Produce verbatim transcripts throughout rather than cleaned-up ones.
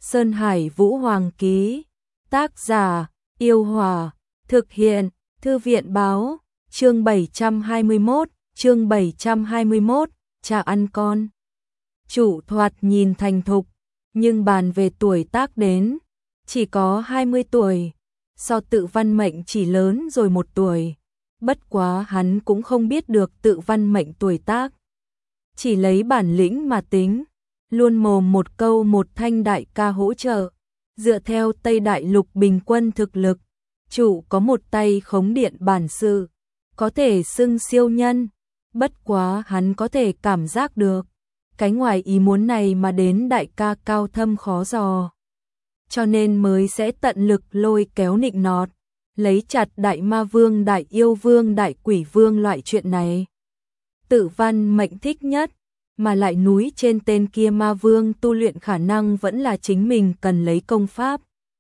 Sơn Hải Vũ Hoàng ký. Tác giả, Yêu Hòa. Thực hiện, Thư viện báo. Chương bảy trăm hai mươi mốt, chương bảy trăm hai mươi mốt, cha ăn con. Chủ thoạt nhìn thành thục, nhưng bàn về tuổi tác đến, chỉ có hai mươi tuổi, so Tự Văn Mệnh chỉ lớn rồi một tuổi. Bất quá hắn cũng không biết được Tự Văn Mệnh tuổi tác, chỉ lấy bản lĩnh mà tính, luôn mồm một câu một thanh đại ca hỗ trợ. Dựa theo Tây Đại Lục bình quân thực lực, chủ có một tay khống điện bản sự, có thể xưng siêu nhân. Bất quá hắn có thể cảm giác được cái ngoài ý muốn này mà đến đại ca cao thâm khó dò, cho nên mới sẽ tận lực lôi kéo nịnh nọt, lấy chặt đại ma vương, đại yêu vương, đại quỷ vương loại chuyện này. Tự Văn Mệnh thích nhất, mà lại núi trên tên kia ma vương tu luyện khả năng vẫn là chính mình cần lấy công pháp.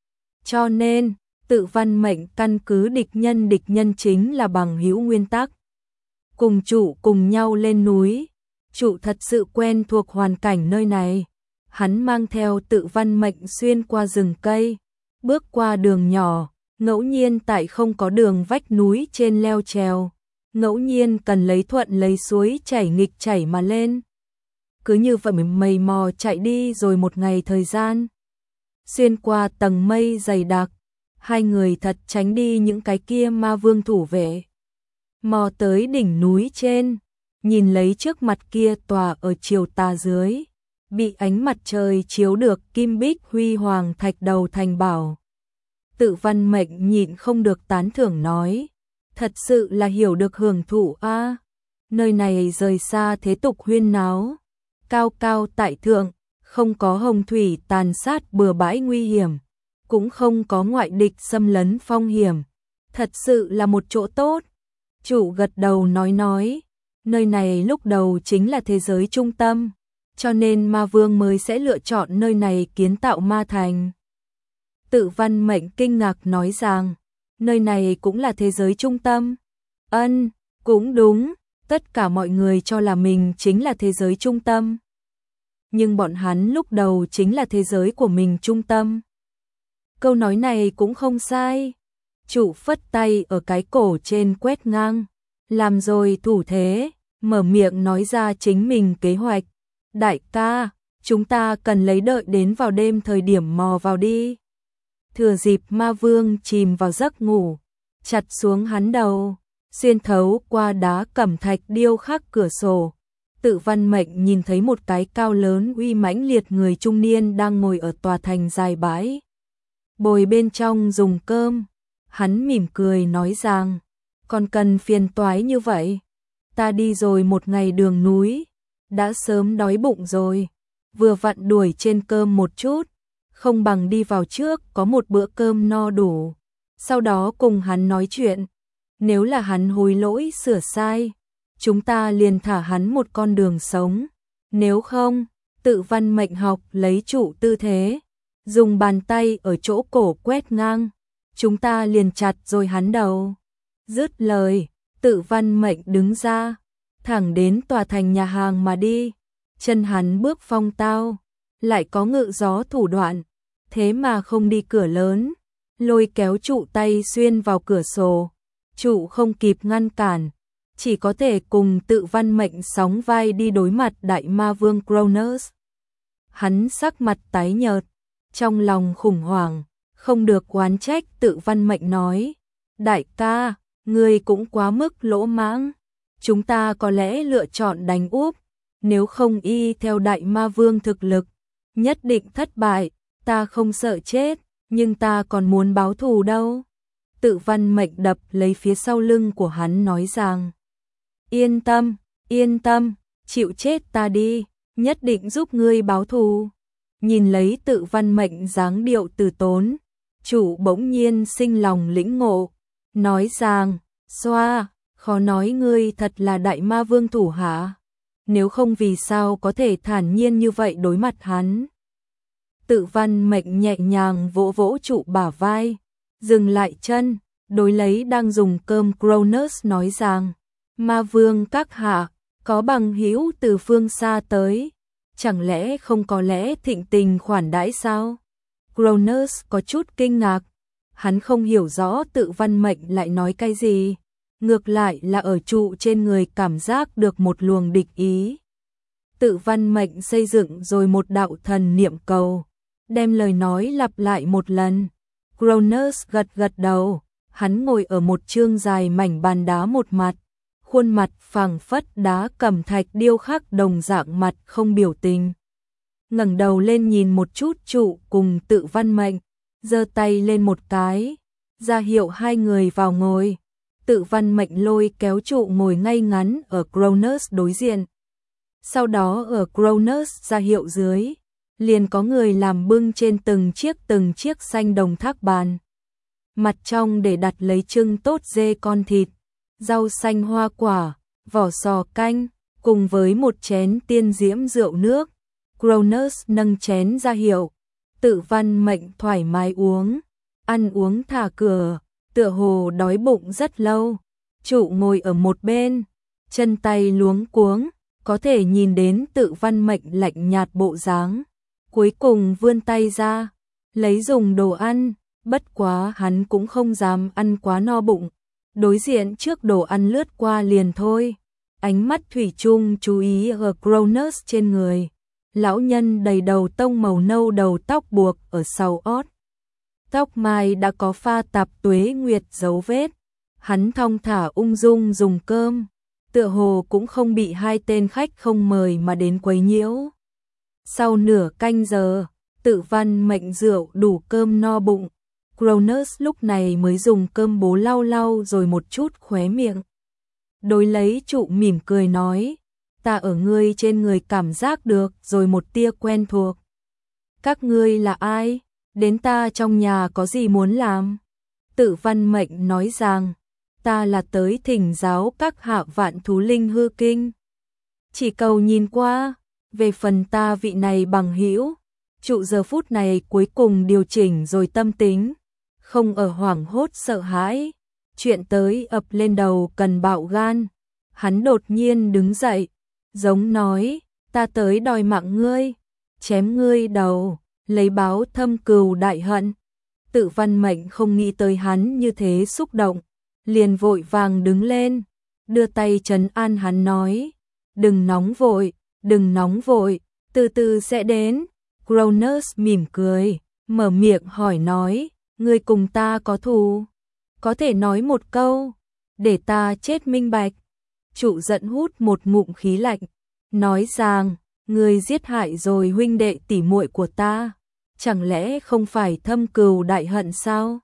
Cho nên, Tự Văn Mệnh căn cứ địch nhân địch nhân chính là bằng hữu nguyên tắc. Cùng chủ cùng nhau lên núi, chủ thật sự quen thuộc hoàn cảnh nơi này. Hắn mang theo Tự Văn Mệnh xuyên qua rừng cây, bước qua đường nhỏ, ngẫu nhiên tại không có đường vách núi trên leo trèo, ngẫu nhiên cần lấy thuận lấy suối chảy nghịch chảy mà lên. Cứ như vậy mây mò chạy đi rồi một ngày thời gian. Xuyên qua tầng mây dày đặc, hai người thật tránh đi những cái kia ma vương thủ vệ. Mò tới đỉnh núi trên, nhìn lấy trước mặt kia tòa ở chiều tà dưới, bị ánh mặt trời chiếu được kim bích huy hoàng thạch đầu thành bảo. Tự Văn Mệnh nhịn không được tán thưởng nói, thật sự là hiểu được hưởng thụ a. Nơi này rời xa thế tục huyên náo, cao cao tại thượng, không có hồng thủy tàn sát bừa bãi nguy hiểm, cũng không có ngoại địch xâm lấn phong hiểm, thật sự là một chỗ tốt. Chủ gật đầu nói nói, nơi này lúc đầu chính là thế giới trung tâm, cho nên ma vương mới sẽ lựa chọn nơi này kiến tạo ma thành. Tự Văn Mệnh kinh ngạc nói rằng, nơi này cũng là thế giới trung tâm. Ân, cũng đúng, tất cả mọi người cho là mình chính là thế giới trung tâm. Nhưng bọn hắn lúc đầu chính là thế giới của mình trung tâm. Câu nói này cũng không sai. Chủ phất tay ở cái cổ trên quét ngang, làm rồi thủ thế, mở miệng nói ra chính mình kế hoạch. Đại ca, chúng ta cần lấy đợi đến vào đêm thời điểm mò vào đi. Thừa dịp ma vương chìm vào giấc ngủ, chặt xuống hắn đầu, xuyên thấu qua đá cẩm thạch điêu khắc cửa sổ. Tự Văn Mệnh nhìn thấy một cái cao lớn uy mãnh liệt người trung niên đang ngồi ở tòa thành dài bãi bồi bên trong dùng cơm. Hắn mỉm cười nói rằng, còn cần phiền toái như vậy, ta đi rồi một ngày đường núi, đã sớm đói bụng rồi, vừa vặn đuổi trên cơm một chút, không bằng đi vào trước có một bữa cơm no đủ, sau đó cùng hắn nói chuyện. Nếu là hắn hối lỗi sửa sai, chúng ta liền thả hắn một con đường sống. Nếu không, Tự Văn Mệnh học lấy chủ tư thế, dùng bàn tay ở chỗ cổ quét ngang, chúng ta liền chặt rồi hắn đầu. Dứt lời, Tự Văn Mệnh đứng ra, thẳng đến tòa thành nhà hàng mà đi. Chân hắn bước phong tao, lại có ngự gió thủ đoạn, thế mà không đi cửa lớn, lôi kéo trụ tay xuyên vào cửa sổ. Trụ không kịp ngăn cản, chỉ có thể cùng Tự Văn Mệnh sóng vai đi đối mặt đại ma vương Cronus. Hắn sắc mặt tái nhợt, trong lòng khủng hoảng, không được oán trách. Tự Văn Mệnh nói, đại ca, ngươi cũng quá mức lỗ mãng, chúng ta có lẽ lựa chọn đánh úp, nếu không y theo đại ma vương thực lực, nhất định thất bại. Ta không sợ chết, nhưng ta còn muốn báo thù đâu. Tự Văn Mệnh đập lấy phía sau lưng của hắn nói rằng, yên tâm, yên tâm, chịu chết ta đi, nhất định giúp ngươi báo thù. Nhìn lấy Tự Văn Mệnh dáng điệu từ tốn, chủ bỗng nhiên sinh lòng lĩnh ngộ, nói rằng, xoa, khó nói ngươi thật là đại ma vương thủ hạ, nếu không vì sao có thể thản nhiên như vậy đối mặt hắn. Tự Văn Mệnh nhẹ nhàng vỗ vỗ trụ bả vai, dừng lại chân, đối lấy đang dùng cơm Cronus nói rằng, ma vương các hạ, có bằng hữu từ phương xa tới, chẳng lẽ không có lẽ thịnh tình khoản đãi sao? Cronus có chút kinh ngạc, hắn không hiểu rõ Tự Văn Mệnh lại nói cái gì, ngược lại là ở trụ trên người cảm giác được một luồng địch ý. Tự Văn Mệnh xây dựng rồi một đạo thần niệm cầu, đem lời nói lặp lại một lần. Cronus gật gật đầu, hắn ngồi ở một chương dài mảnh bàn đá một mặt, khuôn mặt phẳng phất đá cẩm thạch điêu khắc đồng dạng, mặt không biểu tình. Ngẩng đầu lên nhìn một chút trụ cùng Tự Văn Mệnh, giơ tay lên một cái, ra hiệu hai người vào ngồi. Tự Văn Mệnh lôi kéo trụ ngồi ngay ngắn ở Cronus đối diện. Sau đó ở Cronus ra hiệu dưới, liền có người làm bưng trên từng chiếc từng chiếc xanh đồng thác bàn. Mặt trong để đặt lấy trưng tốt dê con thịt, rau xanh hoa quả, vỏ sò canh, cùng với một chén tiên diễm rượu nước. Cronus nâng chén ra hiệu, Tự Văn Mệnh thoải mái uống, ăn uống thả cửa, tựa hồ đói bụng rất lâu. Trụ ngồi ở một bên, chân tay luống cuống, có thể nhìn đến Tự Văn Mệnh lạnh nhạt bộ dáng. Cuối cùng vươn tay ra, lấy dùng đồ ăn, bất quá hắn cũng không dám ăn quá no bụng. Đối diện trước đồ ăn lướt qua liền thôi, ánh mắt thủy chung chú ý ở Cronus trên người. Lão nhân đầy đầu tông màu nâu, đầu tóc buộc ở sau ót. Tóc mai đã có pha tạp tuế nguyệt dấu vết. Hắn thong thả ung dung dùng cơm, tựa hồ cũng không bị hai tên khách không mời mà đến quấy nhiễu. Sau nửa canh giờ, Tự Văn Mệnh rượu đủ cơm no bụng. Cronus lúc này mới dùng cơm bố lau lau rồi một chút khóe miệng. Đối lấy trụ mỉm cười nói, ta ở ngươi trên người cảm giác được rồi một tia quen thuộc. Các ngươi là ai? Đến ta trong nhà có gì muốn làm? Tự Văn Mệnh nói rằng, ta là tới thỉnh giáo các hạ Vạn Thú Linh hư kinh. Chỉ cầu nhìn qua, về phần ta vị này bằng hữu, trụ giờ phút này cuối cùng điều chỉnh rồi tâm tính, không ở hoảng hốt sợ hãi, chuyện tới ập lên đầu cần bạo gan. Hắn đột nhiên đứng dậy, giống nói, ta tới đòi mạng ngươi, chém ngươi đầu, lấy báo thâm cừu đại hận. Tự Văn Mệnh không nghĩ tới hắn như thế xúc động, liền vội vàng đứng lên, đưa tay trấn an hắn nói, đừng nóng vội, đừng nóng vội, từ từ sẽ đến. Cronus mỉm cười, mở miệng hỏi nói, ngươi cùng ta có thù? Có thể nói một câu, để ta chết minh bạch. Trụ giận hút một ngụm khí lạnh, nói rằng, ngươi giết hại rồi huynh đệ tỉ muội của ta, chẳng lẽ không phải thâm cừu đại hận sao?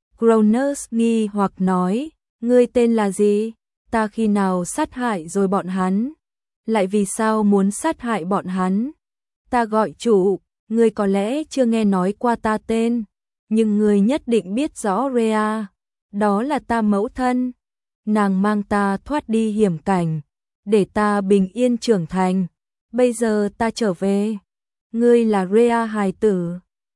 Cronus nghi hoặc nói, ngươi tên là gì? Ta khi nào sát hại rồi bọn hắn? Lại vì sao muốn sát hại bọn hắn? Ta gọi Trụ, ngươi có lẽ chưa nghe nói qua ta tên, nhưng ngươi nhất định biết rõ Rhea, đó là ta mẫu thân. Nàng mang ta thoát đi hiểm cảnh, để ta bình yên trưởng thành. Bây giờ ta trở về, ngươi là Rhea hài tử.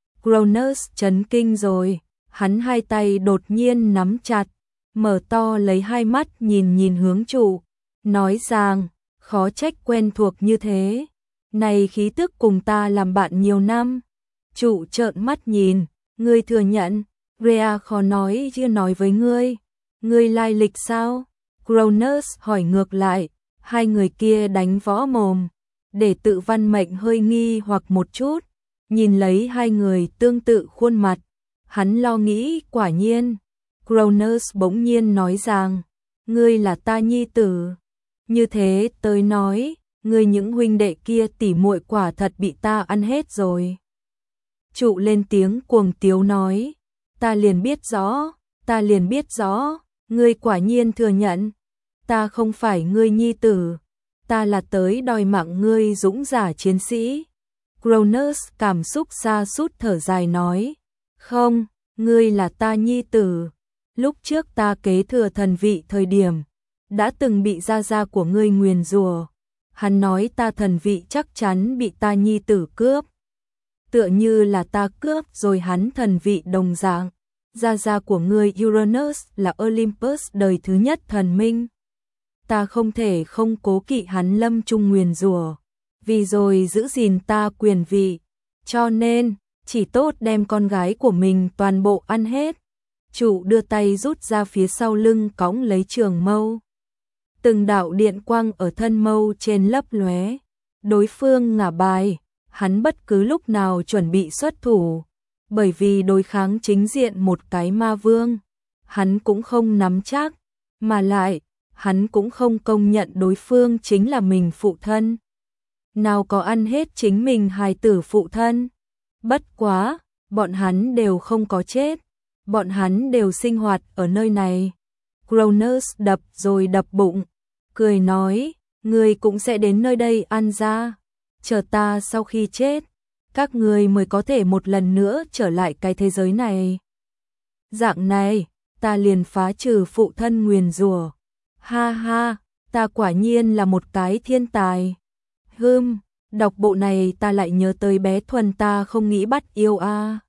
Cronus chấn kinh rồi, hắn hai tay đột nhiên nắm chặt, mở to lấy hai mắt nhìn nhìn hướng Trụ, nói rằng, khó trách quen thuộc như thế, này khí tức cùng ta làm bạn nhiều năm. Trụ trợn mắt nhìn, ngươi thừa nhận, Rhea khó nói chưa nói với ngươi, ngươi lai lịch sao? Cronus hỏi ngược lại, hai người kia đánh võ mồm, để Tự Văn Mệnh hơi nghi hoặc một chút, nhìn lấy hai người tương tự khuôn mặt, hắn lo nghĩ quả nhiên. Cronus bỗng nhiên nói rằng, ngươi là ta nhi tử, như thế tới nói, ngươi những huynh đệ kia tỉ muội quả thật bị ta ăn hết rồi. Trụ lên tiếng cuồng tiếu nói, ta liền biết rõ, ta liền biết rõ, ngươi quả nhiên thừa nhận, ta không phải ngươi nhi tử, ta là tới đòi mạng ngươi dũng giả chiến sĩ. Cronus cảm xúc sa sút thở dài nói, không, ngươi là ta nhi tử, lúc trước ta kế thừa thần vị thời điểm, đã từng bị gia gia của ngươi nguyền rủa. Hắn nói ta thần vị chắc chắn bị ta nhi tử cướp, tựa như là ta cướp rồi hắn thần vị đồng dạng. Gia gia của ngươi Uranus là Olympus đời thứ nhất thần minh, ta không thể không cố kỵ hắn lâm chung nguyền rủa, vì rồi giữ gìn ta quyền vị, cho nên chỉ tốt đem con gái của mình toàn bộ ăn hết. Chủ đưa tay rút ra phía sau lưng cõng lấy trường mâu. Từng đạo điện quang ở thân mâu trên lấp lóe. Đối phương ngả bài, hắn bất cứ lúc nào chuẩn bị xuất thủ. Bởi vì đối kháng chính diện một cái ma vương, hắn cũng không nắm chắc, mà lại, hắn cũng không công nhận đối phương chính là mình phụ thân. Nào có ăn hết chính mình hài tử phụ thân. Bất quá, bọn hắn đều không có chết. Bọn hắn đều sinh hoạt ở nơi này. Cronus đập rồi đập bụng, cười nói, người cũng sẽ đến nơi đây ăn ra. Chờ ta sau khi chết, các người mới có thể một lần nữa trở lại cái thế giới này. Dạng này, ta liền phá trừ phụ thân nguyền rủa. Ha ha, ta quả nhiên là một cái thiên tài. Hừm, đọc bộ này ta lại nhớ tới bé Thuần ta không nghĩ bắt yêu a.